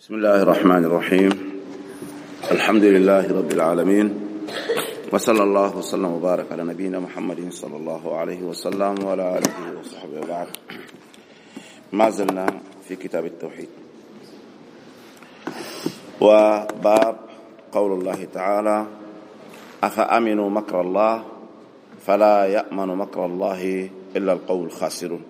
بسم الله الرحمن الرحيم. الحمد لله رب العالمين، وصلى الله وسلم وبارك على نبينا محمد صلى الله عليه وسلم وعلى آله وصحبه وبعد. ما زلنا في كتاب التوحيد، وباب قول الله تعالى: أفأمنوا مكر الله فلا يأمن مكر الله إلا القوم الخاسرون.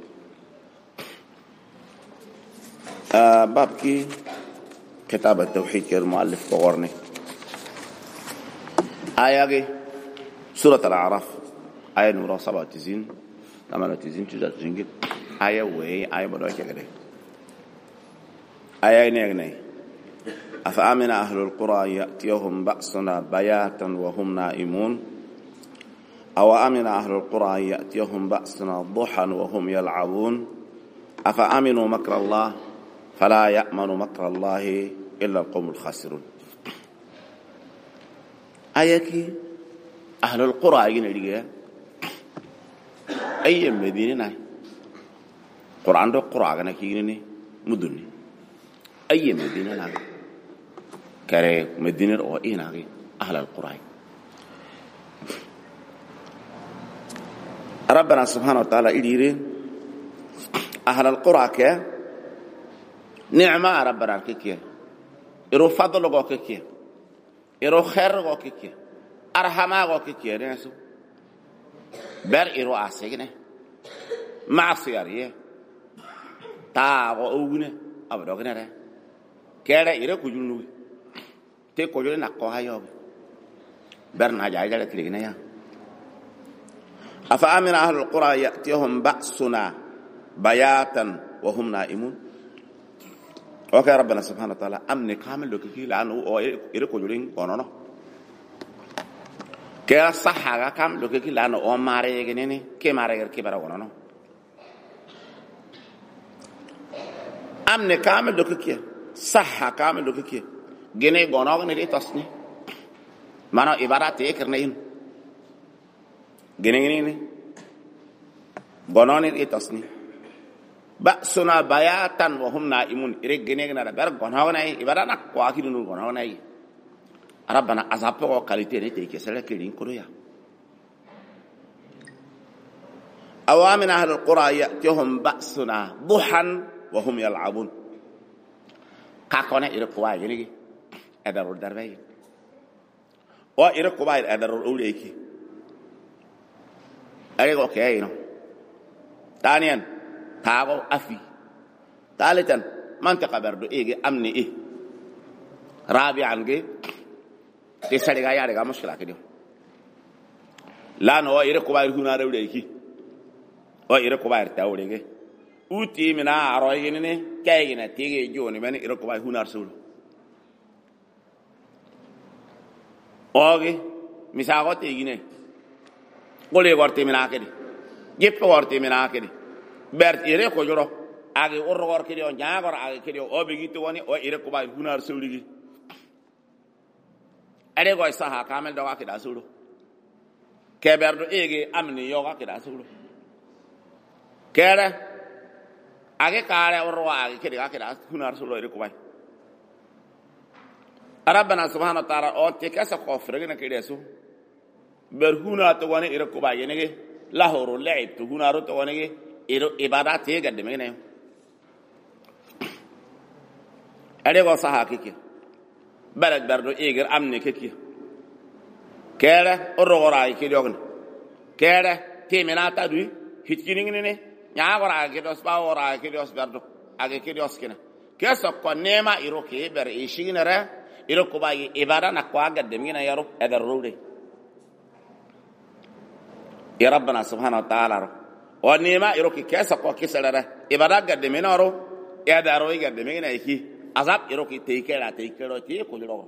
باب کی كتاب التوحيد کے المؤلف کو غور نے آیا گے سورة الأعراف آية نمرة 97 98 99 آية وهي آية بدوية كده آية نيغني أفأمن أهل القرى يأتيهم بأسنا بياتا وهم نائمون أو أمن أهل القرى يأتيهم بأسنا ضحى وهم يلعبون أفأمنوا مكر الله فلا يأمن مكر الله إلا القوم الخاسرون. آيكي أهل القرى ينرجع أي مدينة قرآن ده قرى كنا كيني مدني أي مدينة ناقي كره مدينة أو إيه ناقي أهل القرى. ربنا سبحانه وتعالى يدير أهل القرى كه نعمة ربنا كيه إرو فضل غو كيه إرو خير غو كيه أرحمة غو كيه نسو بر إرو أسيغنه معصياريه تا غو أوغنه أبدوغنه ده كيرا إرو كجلنو تي كجل نقوها يوب بر ناجاي جالة تليغنه يا أفأمن أهل القرى يأتيهم بأسنا بياتا وهم نائمون. وكا ربنا سبحانه وتعالى أمن كامل لكي لأنه إركو جلين قنونا كي صحة كامل لكي لأنه ماري يغنيني كي ماري يغنيني برا قنونا أمن كامل لكي صحة كامل لكي جني قنونا نري تصني مانا إبارات يكرنين جني قنونا نري تصني بأسنا بياتا وهم نائمون إريك جنيغنا بيرك غناغناي إبادنا قواكي نور غناغناي ربنا أزابه وقالتي نتي كسلا كيرين كرويا. أوامن أهل القرى يأتيهم بأسنا ضحى وهم يلعبون كاكونا إريك قواي جنيغي أدروا الدربي وإريك قواي أدروا الأوليكي أريك أوكي ثانيا تاغو أفي ثالثا منطقة بردو إيجي أمني إيه رابعا جي تسالي غايا رغا مشكلة كده لا نو إيركو باير هنا روليكي أو إيركو باير تاوليكي أوتي منا عروي نيني كايجينا تيجي جوني من إيركو باير هنا رسول أوكي مساقو تيجيني قولي غورتي منا كده جيب غورتي منا كده bert ire ko joro agi orgor kidi on jaagor agi kidi o be gitu woni o ire ko bay hunar sewligi ade go saha kamel do akida sulu keberdo ege amni yo akida sulu kere agi kare orro agi kidi akida hunar sulu ire ko bay rabbana subhanahu wa ta'ala o te kasa ko fregna kidi su ber hunar to woni ire ko bay yenege lahoro leib to hunar to woni إيرو إبادات هي قد مينه أريكو صحة كيكي بلد بردو إيجر أمني كيكي كيرة أروغراي كيليوغن كيرة تيميناتا دوي هيتكينينيني نياغراي كيدوس باوراي كيدوس بردو أجي كيدوس كنا كيسو كونيما إيرو كيبر إيشينرا إيرو كوباي إبادة نقوا قد مينه يارو أدرودي يا ربنا سبحانه وتعالى ونيما يروكي كيسا قو كيسالره إبادة قد منارو إداروي قد منا يكي عذاب يروكي تيكلا تيكو جلوه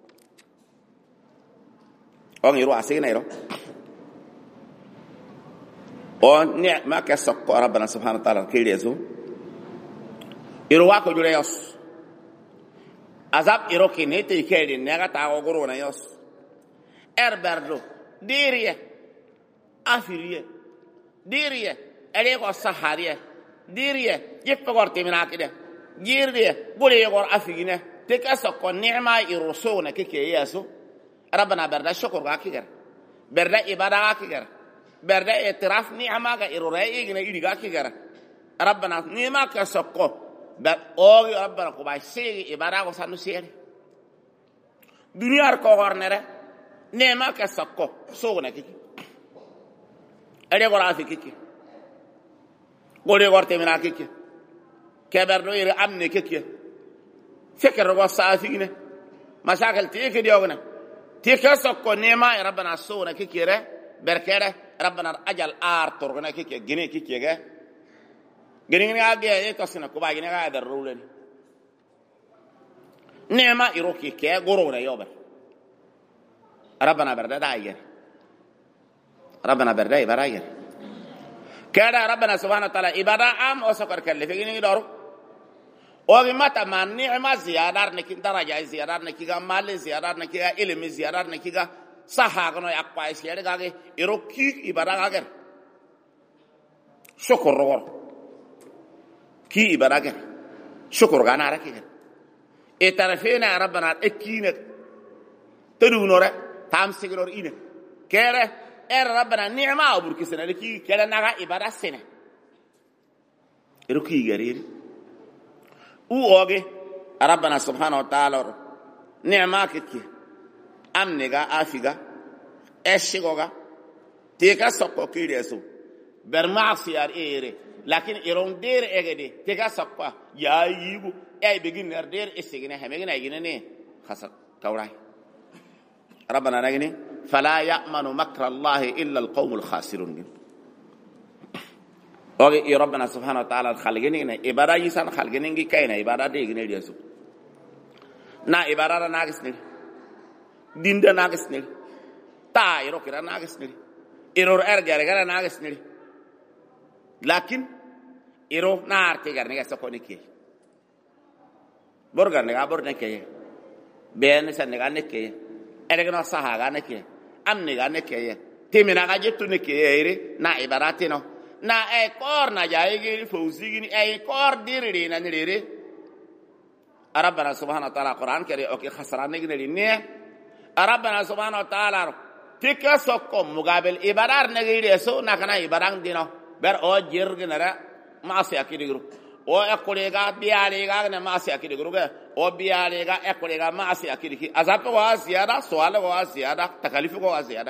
أون يرو عسينا يرو ونعما كيسا قو ربنا سبحانه وتعالى كيلي يسو يرواكو جلو يوس عذاب يروكي نيتي كيلي نيغا تاغو قرونا يوس إربردو ديريه أفيريه ديريه أليكو الصحارية ديريه يفقرتي من عاكده جيري بولي يغور أفينا تكسك النعمة يرسونا كي ياسو ربنا بردا شكر غاكيغر بردا إبادة غاكيغر بردا اعتراف نعمة غيروري إغنا إيغا كيغر ربنا نعمة كسكو أوغي ربنا كوباي سيغي إبادة غسانو سيري دنيا ركوغر نرى نعمة كسكو سونا كي أدي غور أفيكي بولي يغور تمنا كي كبرنو يري أمني كي فكر وصا فينا مشاكل تيك ديوغنا تيك سكو نيما ربنا سونا كيكيره بركره ربنا اجل ار تورغنا كيكي غني كيكيغا غني غاغي اي كسنا كوبا غني غا درولن نيما يروكي كي غورونا يوبر ربنا بردا داير ربنا بردا يبراير كذا ربنا سبحانه وتعالى إبادة عام وسكر كله فيني دارو وفي متى ما نعمة زيادة نكى درجة زيادة نكى مال زيادة نكى علم زيادة نكى صحة كنا يقوى زيادة كذا يروكي إبادة كذا شكر روار كي إبادة كذا شكر كنا ركيك إترفينا ربنا أكينك تدونورة تامسكنور إنك كذا ربنا نعمة أبورك سنة لكي كذا نعا إبادة سنة يروكي غرير أوغي ربنا سبحانه وتعالى نعمة كي أمنيغا آفيغا أشيغوغا تيكا سوكو كيريسو برمعصيار إيري لكن إيرون دير إيغدي تيكا سوكو يا ييغو أي بيجين نردير إسيغنا هميغنا يجينني خسر كوراي ربنا نغني فلا يأمن مكر الله إلا القوم الخاسرون اوغي ربنا سبحانه وتعالى خلقني عباده يسان خلقني كاينا عباده ديغني ديسو نا عباده ناغسني ديندا ناغسني تا يروكرا ناغسني ايرور ارغارغا ناغسني لكن ايرو نارتي غارني سكوني كي بورغار نغا بورنكي بين سنغا نكي ارغنا صحاغا نكي امنغا نكي تيمنا غاجتو نكي ايري نا عباراتينو na ay kor na jaayigi fawzigi ay kor diriri na niriri rabbana subhanahu wa ta'ala quran kari okay khasran nigi ne rabbana subhanahu wa ta'ala tika sokko mugabil ibadar nigi so na kana ibarang dino ber o jirginara maasi akidigru o ekolega bialega na maasi akidigru o bialega ekolega maasi akidiki azab wa ziyada sual wa ziyada takalif wa ziyada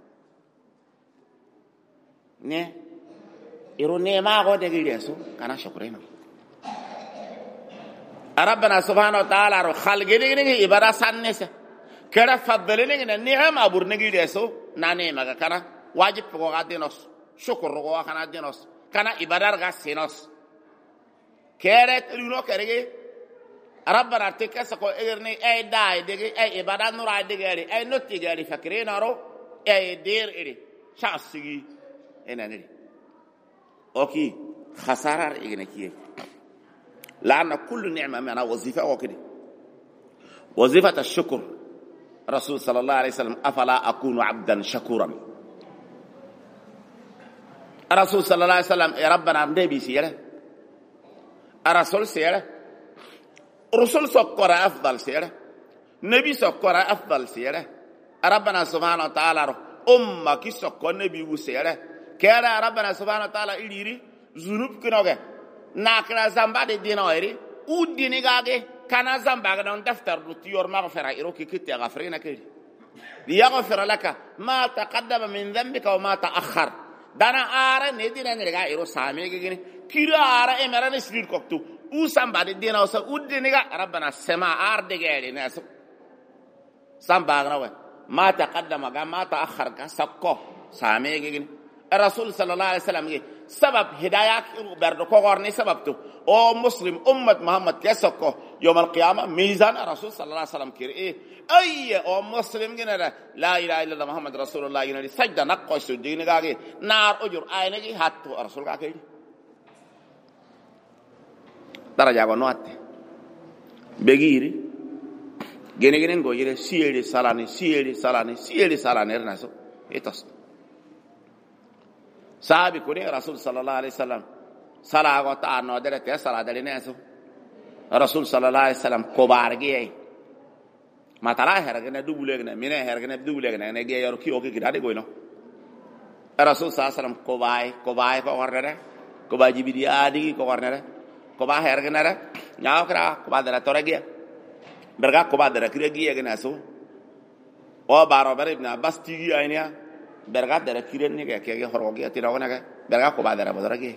ne irone ma go de gireso kana shukrema ربنا سبحانه وتعالى رو خلقني نيجي إبارة سنسة كذا فضلني نيجي نعم أبور نيجي ديسو ناني ما كنا واجب بقوا دينوس شكر رقوا كنا دينوس كنا إبارة غاسينوس كذا تلونو كذا ربنا تكسكو إغرني أي داي دقي أي إبارة نور دقي أي نوتي دقي فكرين أرو أي دير إلي شاسيجي إنا نري أوكي خسارة إغنكيه لأن كل نعمة من وظيفة وكده وظيفة الشكر رسول صلى الله عليه وسلم أفلا أكون عبدا شكورا رسول صلى الله عليه وسلم يا ربنا النبي سيره الرسول سيره رسول سكر أفضل سيره نبي سكر أفضل سيره ربنا سبحانه وتعالى أمك سكر نبي سيره كذا ربنا سبحانه وتعالى إليري ذنوب كنوجه ناكنا زمبا دي دينويري وديني غاغي كان زمبا غدون دفتر دوتيور مغفرة إروكي كتي غفرينا كيري ليغفر لك ما تقدم من ذنبك وما تأخر دانا آرا ندينا نرغا إرو سامي غيني كيرا آرا إمرا نسلير كوكتو او زمبا دي دينوسا وديني غا ربنا سما آر دي غيري ناسو زمبا غنوه ما تقدم غا ما تأخر غا سكو سامي غيني الرسول صلى الله عليه وسلم سبب هداية برد كورني سببته أو مسلم أمة محمد يسكو يوم القيامة ميزان الرسول صلى الله عليه وسلم كير أي أو مسلم جنرا لا إله إلا الله محمد رسول الله جنرا سجدة نقش الدين كاجي نار أجر عينك هاتو الرسول كاجي درجة قنوات بغيري جنين غيره سيري سالاني رناسو إتوس صحابي كوني رسول صلى الله عليه وسلم صلاة وطاعة نودرة صلاة دلنا سو rasul sallallahu alaihi wasallam ko barge matala hergene dubulegna mine hergene dubulegna ne ge yor ki o ki dade goyno rasul sallallahu alaihi wasallam ko bay ko warnere ko ba jibidi adi ko warnere ko ba hergene re nyaakra ko ba dara torege berga ko ba dara kiregi yegna so o baro ber ibn abbas tigi aynia berga dara kirenni ke horoge tirawna ke berga ko ba dara bodorege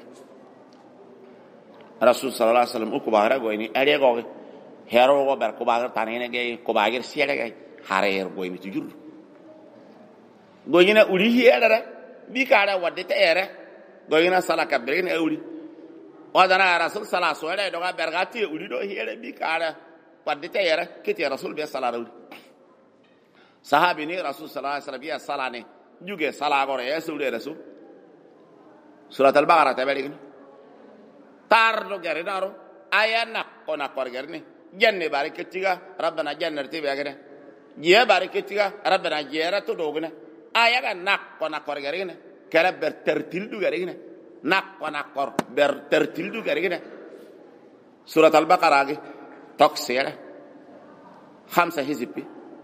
rasul sallallahu alaihi wasallam ko ba ra goyni ade go hero go ber ko ba tanene ge ko ba ger siere ge harer goyni tujur goyina uri hiere bi kara wadde tere goyina sala kabrin e uri wadana rasul sallallahu alaihi wasallam do berga ti uri do hiere bi kara wadde tere kiti rasul be sallallahu alaihi sahabi ni rasul sallallahu alaihi wasallam ya salane juge sala gore yesul rasul surat al-baqarah tabari tardo gare naro ayana kona korgerne janne barakatiga rabbana jannati begene je barakatiga rabbana jera to dogna ayaga nak kona korgerne kala ber tertildu garene nak kona kor ber tertildu garene surat al-baqarah ge toksera 5 hizbi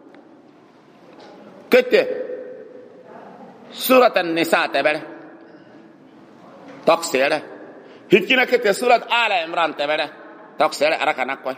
kete surat an-nisa tabara toksera hikina kete surat ala imran tabara toksera arakana koy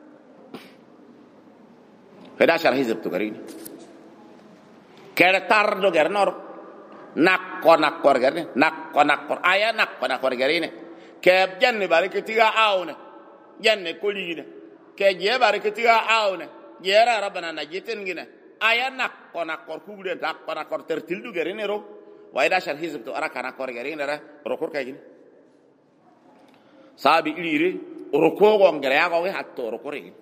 11 hizb to garini kere tardo gernor nakko nakkor garne nakko nakkor aya nakko nakkor garine ke janne barakatiga awne janne koligine ke je barakatiga awne jera rabbana najiten gine aya nakko nakkor kugude nakko nakkor tertildu garine ro wa 11 hizb to arakana kor garine ra rokor kayine sabi ilire rokogo ngere yago hatto rokore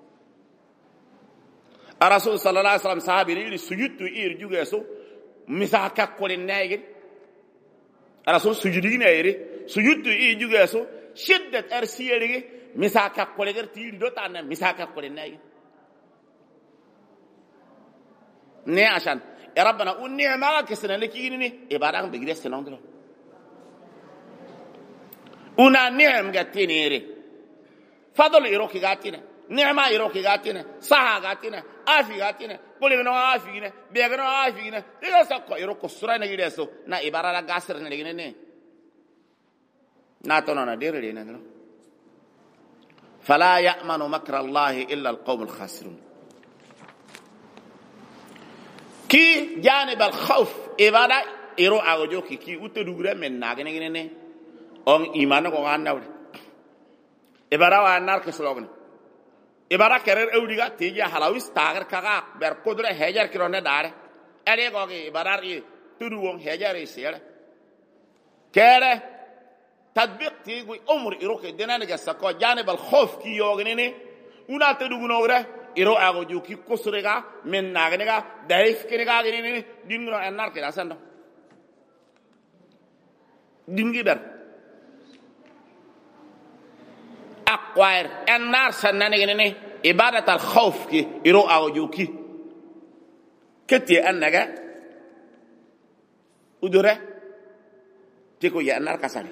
rasul sallallahu alaihi wasallam sahabi ilire sujudtu ir jugeso misaka kolen nayge rasul sujudi nayre sujudtu ir jugeso shiddat arsiyere misaka koleger tiri do tan misaka kolen nayge ne ashan ya rabbana unni ma kesena lekini ni ibadan be gidese nondro una ni'am gatinere fadl iroki gatina ni'ma iroki gatina saha gatina afi gatina bolino afi gine begno afi gine diga sakko iroko surana gideso na ibarara gasir ne gine ne na to na dere ne no fala ya'manu makra allah illa alqawm alkhasirun ki janib alkhawf ibada iro agojo ki utedugure men na gine ne on imana ko annawde ibara wa nar ke slogan ibara kerer ewdiga teji halawis tagar kaga ber kodre hejar kirone dare ere go ge ibara ri tudu won hejar isere kere tatbiq tigu umr iroke denane ga sako janib al khawf ki yognene una tedugu nogre iro ago ju ki kusrega men nagnega daif kinega gine dingro anar ke dasando dingi ber acquire النار سنني إبادة الخوف كي يرو أوجوكي كتي أنجا ودره تكو يا النار كسري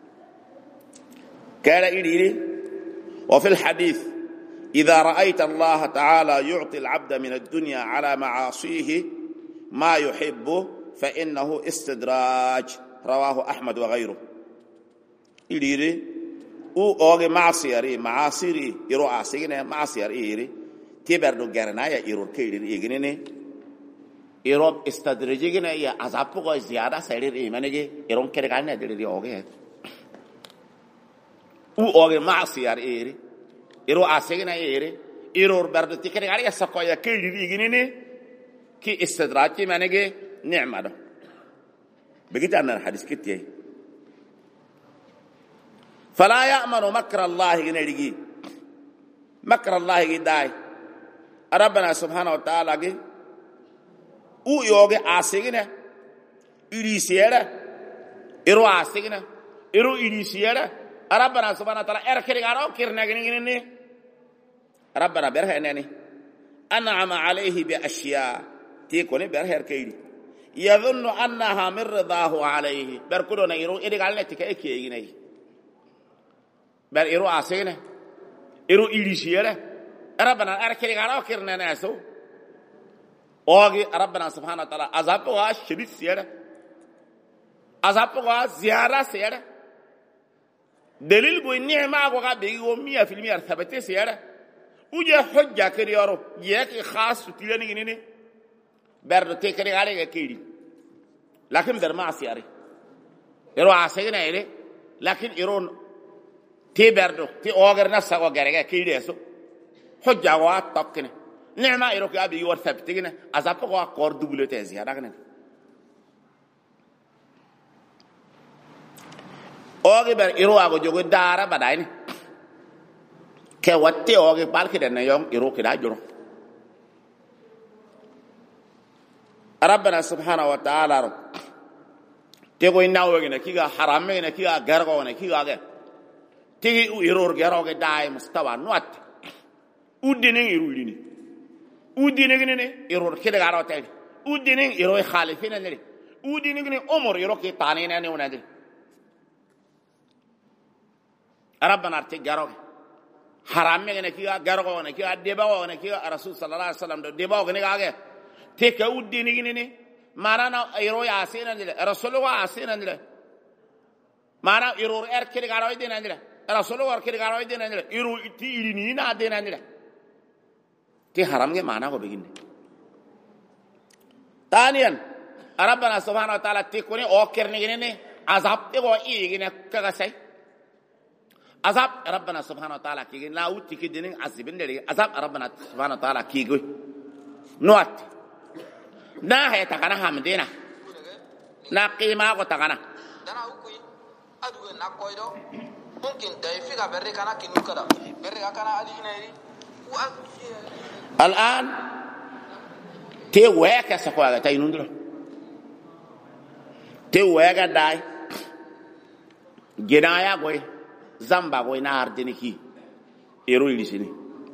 قال إلي وفي الحديث إذا رأيت الله تعالى يعطي العبد من الدنيا على معاصيه ما يحب فإنه استدراج رواه أحمد وغيره إلي u oge maasiri iro asigine maasiri iri tiberdo garna ya iro keiri igine iro istadrijigine ya azapu go ziyada sayri imanege iron kere ganne diri oge u oge maasiri iri iro asigine iri iro berdo tikere gari sakko ya keiri igine ki istidraji manege ni'mado bigitana hadis kitiye فلا يأمن مكر الله جنريجي مكر الله جداي ربنا سبحانه وتعالى جي او يوغي آسيغنا إريسيرا إرو آسيغنا إرو إريسيرا ربنا سبحانه وتعالى إركري غارو كيرنا جنيني ربنا برها إنني أنعم عليه بأشياء تيكوني برها إركيري يظن أنها من رضاه عليه بركضنا إرو إدي قالنا تكأكي جنيه بل إرو عسينة ero ilisiere rabbana arkiri garo kirne naso ogi rabbana subhanahu wa ta'ala azab wa shidid siere azab wa ziyara siere dalil go ni'ma go ga be go 100% thabate siere uje hujja kiri yaro yeki khas tilani ni berdo tekri gale ga kiri lakin der ma siare ero asegna ere lakin iron ti berdo ti ogar nasa go garega kiri eso hujja wa tokkine ni'ma ero ka bi war thabtigina azab go qor dubulete ziyara gane ogi ber iro ago jogo dara badayni ke watte ogi balki den yong iro kida juro rabbana subhanahu wa ta'ala te go inawo gina kiga harame gina kiga gargo gina kiga ga tigi iro garo ga dai mustawa nuat udinin iro lini udinin ne iro kida garo te udinin iro khalifina ne udinin ne umur iro ki tanina ne onade rabbana te garo haram me ne kiga gargo ne kiga debawo ne kiga rasul sallallahu alaihi wasallam do debawo ne ga te ka udini ne marana iro ya asina ne rasul wa asina ne mara iro er kiri garo de ne rasul wa kiri garo de ne iro ti ilini na de ne te haram ge mana ko begin taniyan rabbana subhanahu wa ta'ala te ko ne o kerne ne azab te go igine kaga sai azab rabbana subhanahu wa ta'ala ki na uti ki dinin azibin dare azab rabbana subhanahu wa ta'ala ki go nuat na hay ta kana hamdina na qima ko ta kana dana hukui adu na koido mungkin dai figa berre kana kinu kada berre kana ali inari al'an te weka sa kwa ta inundro te weka dai ginaya goy zamba go ina ardini ki ero ilisini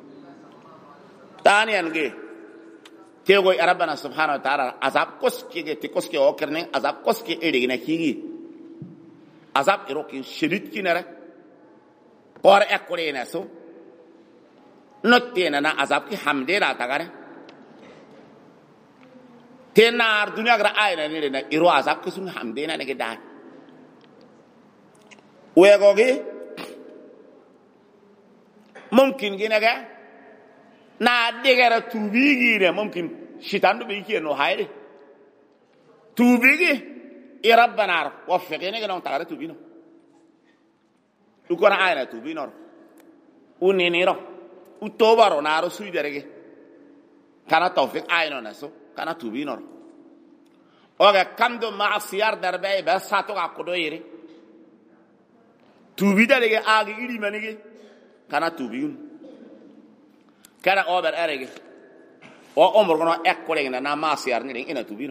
tani ange te go rabbana subhanahu wa ta'ala azab koski ge te koski o kerne azab koski ere gina ki azab ero ki shidit ki nara por ekore na so notte na azab ki hamdera tagare te na dunya gra ayna ni na ero azab ki sun hamdena ne ge da we go ge mumkin ginaga na digara tubigi ne mumkin shitan do be no hayre tubigi e rabbana waffiqina gana tagara tubino ukora ayna tubino uniniro utobaro na ro sui derege kana tawfiq ayna naso kana tubino oga kando ma'siyar darbe ba sato ga kodo yire tubi derege agi iri manige kana tubiyun kana ober erege o omor gono ekkole na masiar ni ina tubino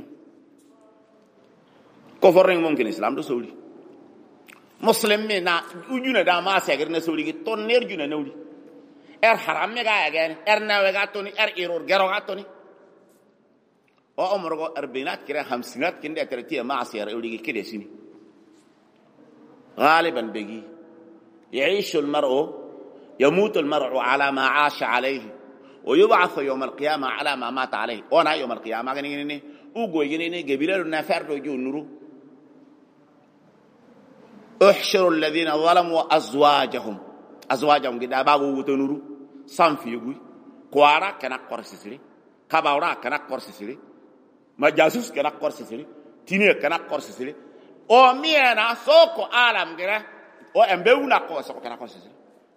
ko forring mumkin islam do sawli muslim me na ujuna da masiar na sawli ki tonner juna nawli haram me ga again nawe ga toni error gero ga toni o omor go arbinat kira hamsinat kinde tertiya masiar ewli ki kede sini غالبا بيجي يعيش المرء يموت المرء على ما عاش عليه ويبعث يوم القيامة على ما مات عليه وانا يوم القيامة غنيني اوغو يغنيني قبيله نفر جو نورو احشروا الذين ظلموا ازواجهم غدا باغو وتنورو سانفي يغوي كوارا كنا قرسسري كباورا كنا قرسسري مجاسوس كنا قرسسري تيني كنا قرسسري o miena soko alam gira o embeuna ko soko kana konse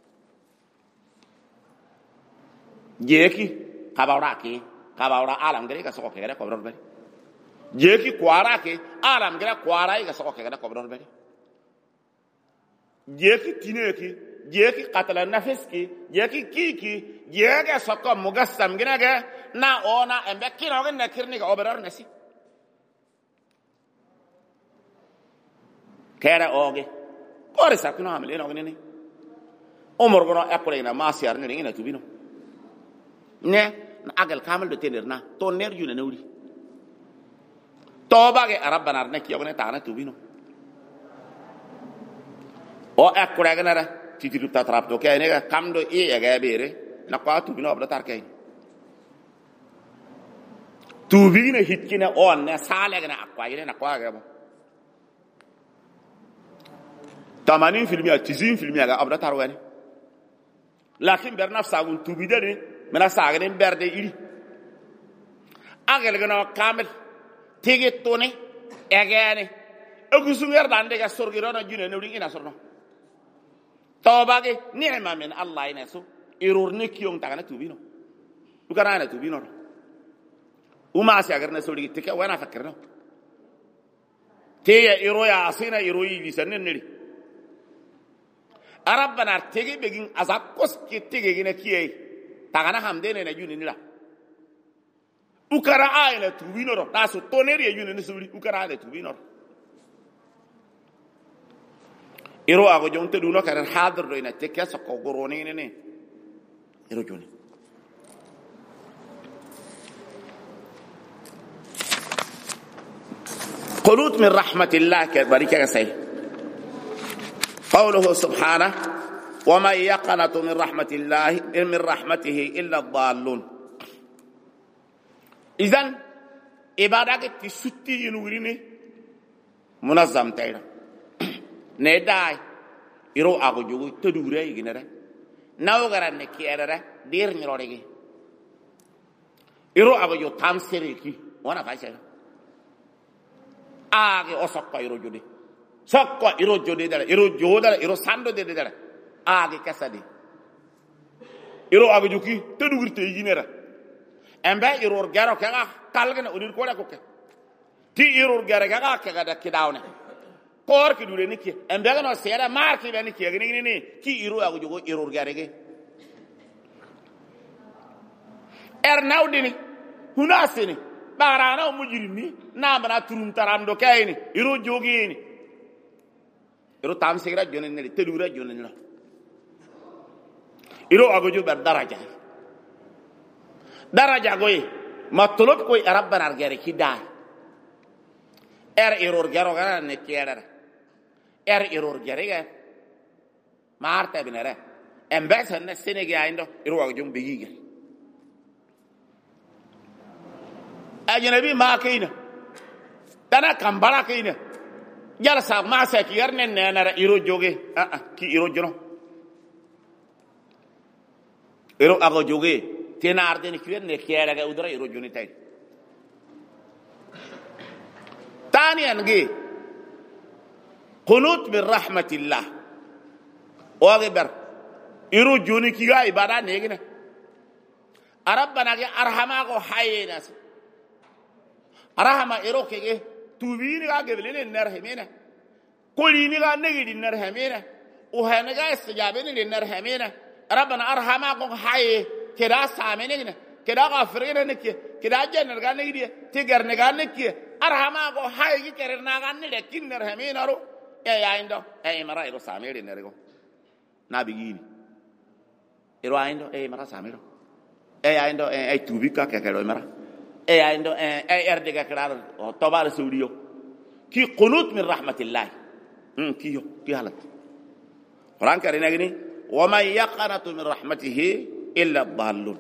jeki kabawra alam gira ka soko kera ko brodbe jeki kwara ke alam gira kwara ka soko kera ko brodbe jeki tineki jeki qatala nafski jeki kiki jeki soko mugassam gira ga na ona embe kino ga kirni ga oberar nasi kera oge kore sakino amle no ngene umur gono akole na masiar ne ngina tubino ne agal kamal do tenerna to ner yuna nawri to bage rabbana ne ki ogene taana tubino o akore ganara titiru tatrap to kay ne ga kamdo e ga bere na kwa tu bino abda tar kay tu bi ne hitkina on ne sale ga na akwa ile na kwa ga ba tamanin filmi a tizin filmi ga abda tar wani lakin ber nafsa gun tu bi de mena saga ne berde iri agel ga no kamel tege tone egene agusunger dande ga sorgiro na june ne ring ina sorno tawbage ni'ma min allah ina so irur ne kiyong tagana tubino ukana na tubino uma si agar na sorgi tike wana fakirno te ya iro ya asina iro yi bisanne neri arabana tege begin azak koski tege gina kiye tagana hamdene na june nila ukara ayna tubino ro taso toneri ya june ne suri ukara ayna tubino iro ago jonte duno karan hadir do ina tekke so ko gorone ne iro joni qunut min rahmatillah ka barika say qawluhu subhanahu wa man yaqnatu min rahmatihi illa ad-dallun idan ibadake ti sutti yinugrini munazzam tayra ne dai iro ago jogo tedure yiginere nawo garanne kierere dir nyiroregi iro ago yo tamsere ki wana faisha age osokko iro jodi sokko iro jodi dara iro jodara iro sando de dara age kasadi iro ago joki tedugurte yiginere embe iro garo kaga kalgana udir ko ko ti iro garo kaga kaga da kidawne kor ki dure niki embega no sera marki be niki ngini ni ki iru agu jogo irur garege nawdini hunasini barana mujirimi na bana turun tarando kayni iru jogini iru tamsigra jonen ni tedura jonen la iru agu jo ber daraja goy matolot koy rabbana argare ki dai irur garo gara ne kierara irur gerega marta binere embesa ne senege aindo iru agu jom bigiga ajnabi ma kayna dana kambara kayna jala sa ma sa ki yarne nenara iru joge ki iru jono iru agu joge tenar den kierne kierega udra iru joni tay ثانيا قنوت من رحمة الله واغبر يرو جوني كيغا عبادة نيغنا ربنا ارحماغو حيناس رحمة يرو كيغي توبيني غا قبلين النرحمين كليني غا نغي النرحمين وهنغا استجابين للنرحمين ربنا ارحماغو حي كدا سامنين كدا غفرين نكي كدا جنر غا نغي تيغر نغا نكي arhama go haygi kerna ganni de kinner heminaro yaindo mara iro samiri nergo nabigini iro aindo mara samiro yaindo tubika kekero mara yaindo erdega krar tobar suuriyo ki qunut min rahmatillah kiyo ki halat quran karina gini wa man yaqnatu min rahmatihi illa ad-dallun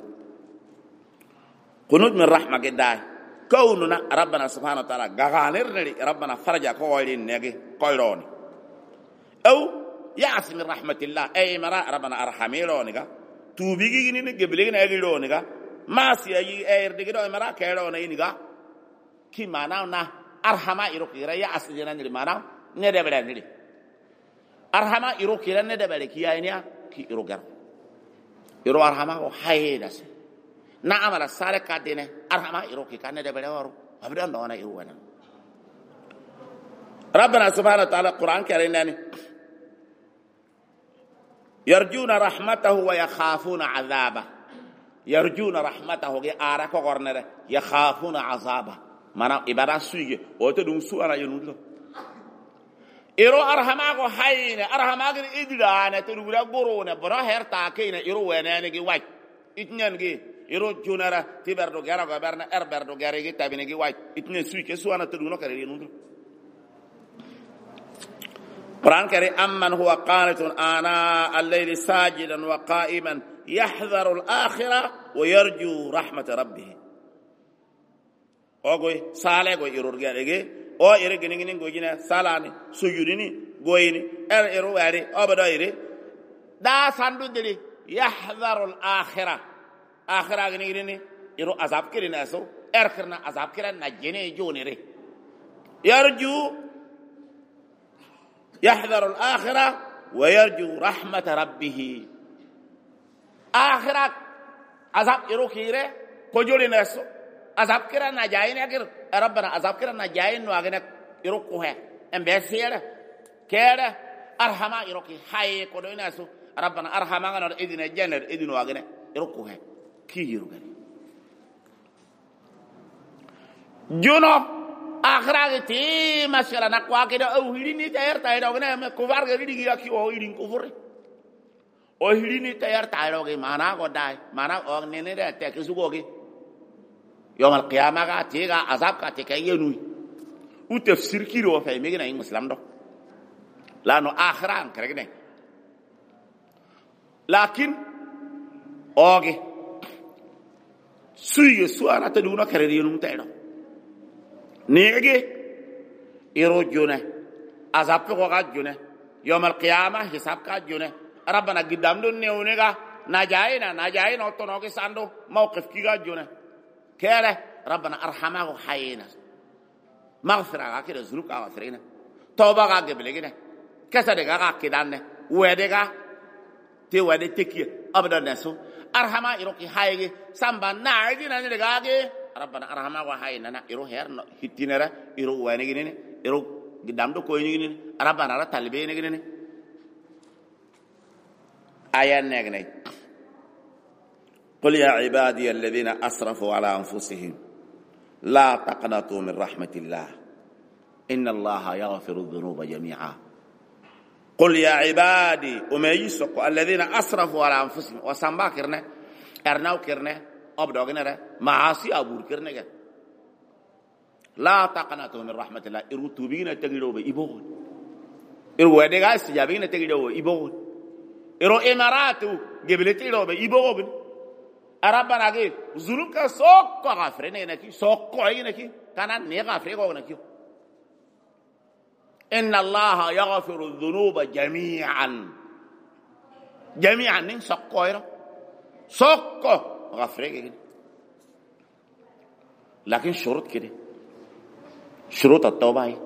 qunut min rahmatillah كوننا ربنا سبحانه وتعالى غانر نري ربنا فرجا كويرين نيغي كويروني او يعص من رحمه الله اي مرا ربنا ارحميرونيغا توبيغي ني نغبليغي نيغيرونيغا ما سي اي اير ديغي دو مرا كيرونيغا كي مانانا ارحما يروكيرا يعص جنا نري مانا ندبل نري ارحما يروكيرا ندبل كي اينيا كي يروغار يرو ارحما وحيداس na amala sare kadene arhama iroki kanne de belewaru abdan dona irwana rabbana subhanahu wa ta'ala quran karinani yarjuna rahmatahu wa yakhafuna azaba yarjuna rahmatahu ge ara ko gornere yakhafuna azaba mana ibada suige o to dum su ara yonudo iro arhama go hayne arhama ge idilana to dura gorone bra herta kayne iro wenene ge waj itnyan ge iro junara tiberdo gara goberna erberdo garegi tabinegi way itne suike suana to duno kare yenu قرآن كريم أمن هو قانت آناء الليل ساجدا وقائما يحذر الآخرة ويرجو رحمة ربه ogoy sale go irur gerege o ire gini go gina salani sujudini goyini eru wari obado ire da sandu dili yahdharu al-akhirah gini iru azab kirina so erkirna azab kirana jene jonire yarju yahdharu al-akhirah wa yarju rahmat rabbih akhirat azab iru kire ko jolina so azab kirana jayin agir rabbana azab kirana jayin no agina iruko he embesere kera arhama iruki hay ko do inasu rabbana arhama ngana edina janar edino agina iruko he ki yirugani juno akhirati masala nakwa kida o hilini tayar tayro gina me kufar ga digi ya ki o hilin kufur o hilini tayar tayro ge mana go dai mana o nene da te kisugo ge يوم القيامة تيجا عذاب كاتيكينوي وتفسير كيلو في ميجنا إن مسلم ده لأنه آخران كرجنا لكن أوكي سوى أنا تدونا كردينهم تيرو نيجي يروجونه عذاب كوكا جونه يوم القيامة حساب كجونه ربنا قدام دون نيونيكا نجاينا أتونوكي ساندو موقف كيكا جونه كاره ربنا أرحمه حينا مغفرة كده ذنوب غفرينا توبة قبل كده كسر كده ودقة تودي تكي أبدا نسو أرحمه يروكي حيجي سامبا ناعي نانيرجاجي ربنا أرحمه حينا يرو هير هتينرا يرو وينيجيني يرو قدام دو كوينيجيني ربنا را طالبينيجيني آيان نيجيني قل يا عبادي الذين أسرفوا على أنفسهم لا تقنطوا من رحمة الله إن الله يغفر الذنوب جميعا قل يا عبادي أميسك الذين أسرفوا على أنفسهم وسنبا كرنا أرناو كرنا أبدو كرنا معاصي أبور كرنا لا تقنطوا من رحمة الله إرتوبين تجدوا بإبون إرودعا سجابين تجدوا بإبون إرو إماراتو قبلتيرو بإبون أربنا كي زلوك سوق غافرين نكى سوق عينكى كان نغافر قونكى إن الله يغفر الذنوب جميعا نين سوق عيرا سوق غافرين لكن شروط كده شروط التوبة هي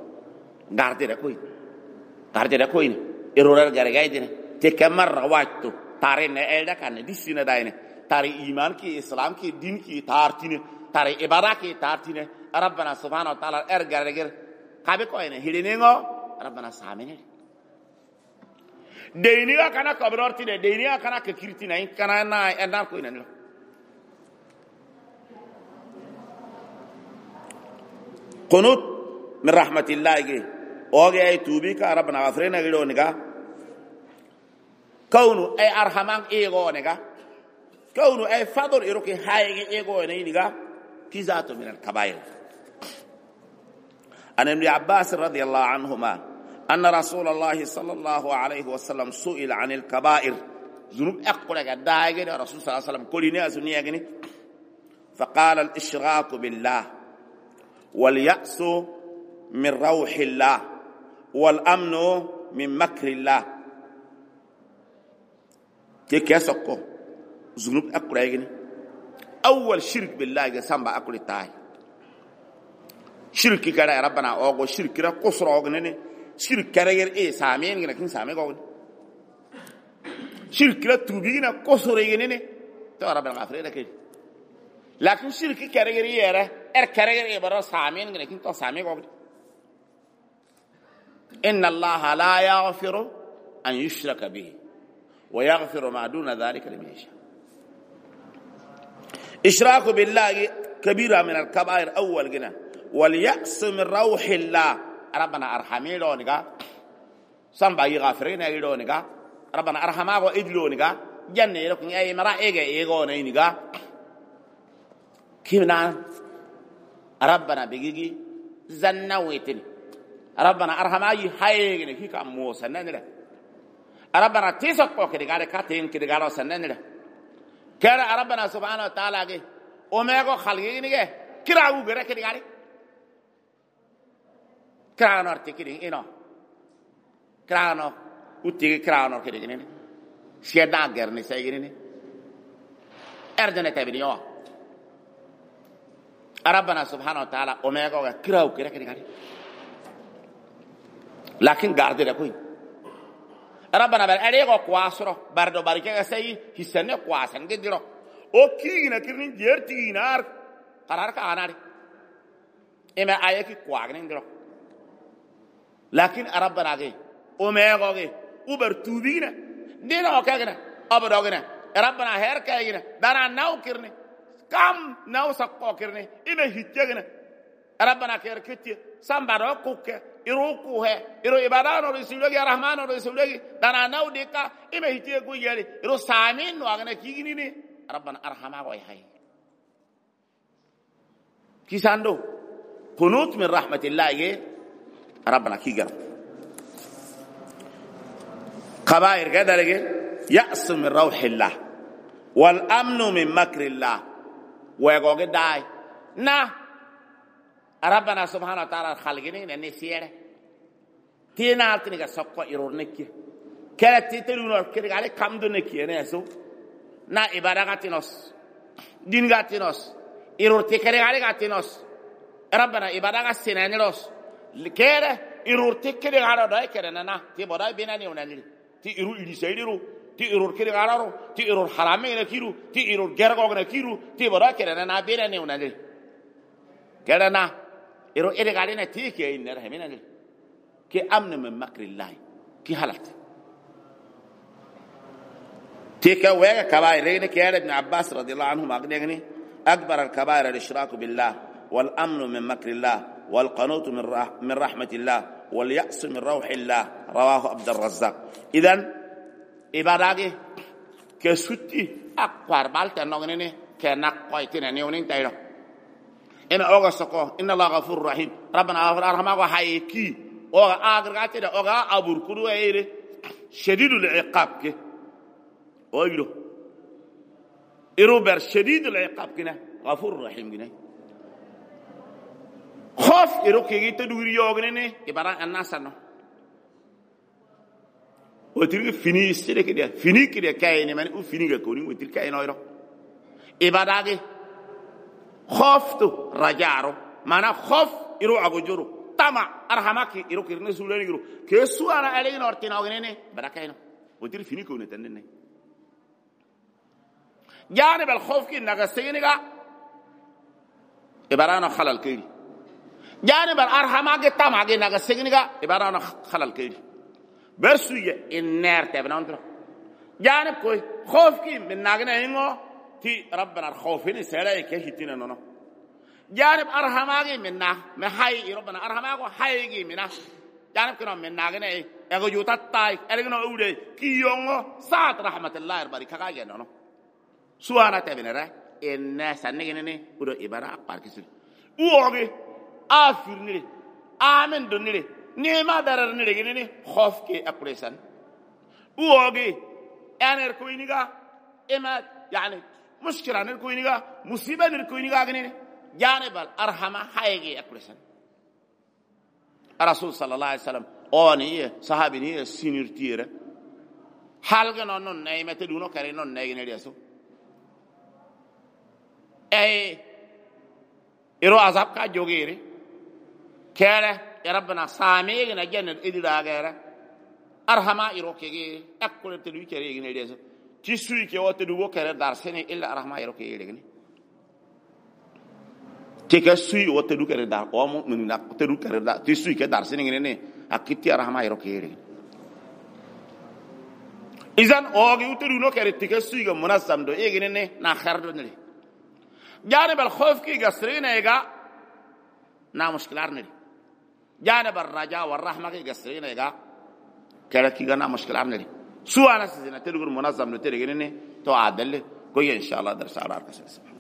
غارتي ركوين إرورال غارجاي دينا تكمل روايتو تارين إلدا كان ديسينا داينه تاري إيمان كي إسلام كي دين كي تارتينه تاري إبادة كي تارتينه ربنا سبحانه وتعالى إرجع كابي كوينه هيلينيغو ربنا سامينه دينيا كنا كبرورتينه دينيا كنا ككيرتينه كنا نا إندار كوينه قنوت من رحمة الله جي أوجي توبيك ربنا غفرنا غيرو نجا كونه أي أرحمان إيغو نجا كونه أي فضل إروكي هاي إيغو نيجا كذات من الكبائر. عن ابن عباس رضي الله عنهما أن رسول الله صلى الله عليه وسلم سئل عن الكبائر ذنوب أقول لك داعي الرسول صلى الله عليه وسلم كل ناس نيجني فقال الإشراك بالله واليأس من روح الله والأمن من مكر الله كيسكو ذنوب أقول لك أول شرك بالله سامبا أقول تاي شرك كذا ربنا أوغو شرك كذا قصر أوغنني شرك كذا إيه سامين كنا سامي أوغن شرك كذا تبينا قصر أوغنني تو ربنا غفرنا كذا لكن شرك كذا إيه كذا إيه برا سامين كنا تو سامي أوغن إن الله لا يغفر أن يشرك به ويغفر ما دون ذلك لمن يشاء. إشراك بالله كبيرة من الكبائر أول جنا واليأس من روح الله ربنا أرحمي لونجا سامبا يغفرين لونجا ربنا أرحمه وإدلونجا جنة لكن أي مرا إيجا نيجا كيفنا ربنا بيجي زنا ويتني ربنا أرحماي هاي كي كم مو سنني ربنا تيسك بوك دعارة كاتين كي دعارة سنني كلا ربنا سبحانه وتعالى كي أميغو خالقي نيجي كراو غيره كي دعارة كرانور تكيرين إنه كرانو وتيجي كرانور كيرين سيدا غيرني سيجيني أردنا تبنيوه ربنا سبحانه وتعالى أميغو كراو غيره كي دعارة لكن غاردي ركوي ربنا بل أريغو قواسرو بردو باركة سيي هسنة قواسن كديرو أو كينا كيرين جيرتي نار قرار كاناري إما آيكي قواغنين ديرو لكن ربنا غي أميغو غي وبرتوبينا دينا وكاغنا أبدوغنا ربنا هير كاغنا دانا ناو كيرني كم ناو سقو كيرني إما هيتيغنا ربنا كير كتي سامبارو كوكا iruku he iru ibadano risulogi rahmano risulogi dana naudika ime hitie ku yeri iru samin no agana kigini ni rabbana arhama wa hay kisando qunut min rahmatillah ye rabbana kigar qabair gadalege ya's min rawhillah wal amnu min makrillah wa goge dai na ربنا سبحانه وتعالى خالقين إن نسيره تينا ألتني كسقوا إيرونيكي كلا تيتلون كده على كم دونيكي أنا أسو نا إبادة كاتينوس دين كاتينوس إيرور تكره على كاتينوس ربنا إبادة كسينانيروس كده إيرور تكره على ده كده نانا تبادة بيناني ونانير تي إيرور إليسايرو تي إيرور كده على تي إيرور حرامي نكيرو تي إيرور جرقوق نكيرو تي بادة كده نانا بيناني ونانير كده نا إيرو إيه قالنا تيجي إن رحمنا كي أمن من مكر الله كي حلت تيجي ويا كبائرين كيال ابن عباس رضي الله عنهم أقدعني أكبر الكبائر الإشراك بالله والأمن من مكر الله والقنوط من رحمة الله واليأس من روح الله رواه عبد الرزاق إذن إبادة كسوتي أكبر بالتنا نغني كنقايتنا نيونين تايلو إن أغسقه إن الله غفور رحيم ربنا غفور أرحمه وحيكي أغا أغرقاتي دا أغا أبور كدو إيري شديد العقاب كي أغلو إروبر شديد العقاب كنا غفور رحيم كنا خوف إروكي تدوري يوغنيني إبارا الناس أنه وتلك فيني استيري كده فيني كده كايني من وفيني كوني وتلك كاينو إيرو إبارا خوفتو رجارو مانا خوف إرو أبوجرو تما أرحمك إرو كيرن سولاني إرو كيسو أنا عليه نورتينا وغنيني بركاينو وتير فيني كونه تنيني جانب الخوف كي نغسينيغا إبرانا خلال كيري جانب الأرحمك تما كي نغسينيغا إبرانا خلال كيري برسوية النار تبنانترو جانب كوي خوف كي من ناغنا إنغو تي ربنا الخوفين سيلا كهيتنا نونو جانب أرحماغي منا محاي ربنا أرحماغو حايغي منا جانب كنا منا غنا اغو يوتا تاي ارغنا اودي كي يونغو سات رحمه الله البركه كاجي نونو سوانا تبنرا ان سنغني بودو ابارا باركسل اوغي افيرني امن دوني نيما دارني رغني خوفكي اكريسان اوغي انر كوينيغا اما يعني مشكلة نركوينيغا مصيبة نركوينيغا غنيني جانب الأرحمة حيجي أكرسن الرسول صلى الله عليه وسلم أوني صحابي سينيرتيرة حالك نون نايمة تدونو كارين نون نايجي نرياسو أي إرو عذاب كجوجيري كاره يا ربنا سامي نجنا إدلا غيره أرحمة إرو كجي أكل تدوي كارين نرياسو تسوي كي وتدوو كره دارسني إلا الرحمة يروكي يلقني تكسوي وتدوو كره دار أو من ناك تدوو كره دار تسوي كي دارسني غني أكيد الرحمة يروكي يلقني إذن أوجي وتدوو كره تكسوي كمناسم دو يلقني ناخر دوني جانب الخوف كي قصرين إيجا نا مشكلة نري جانب الرجاء والرحمة كي قصرين إيجا كره كي نا مشكلة نري سواء ناس زين تلقون منظم نتري جنني تو عدل كوي إن شاء الله درس على رأسه.